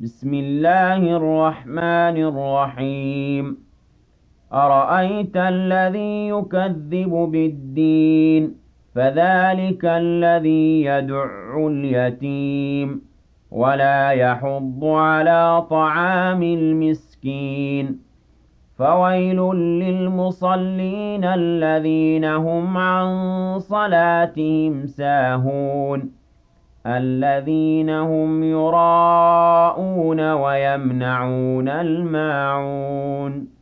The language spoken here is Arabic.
بسم الله الرحمن الرحيم. أرأيت الذي يكذب بالدين فذلك الذي يدع اليتيم ولا يحض على طعام المسكين فويل للمصلين الذين هم عن صلاتهم ساهون الذين هم يراءون ويمنعون الماعون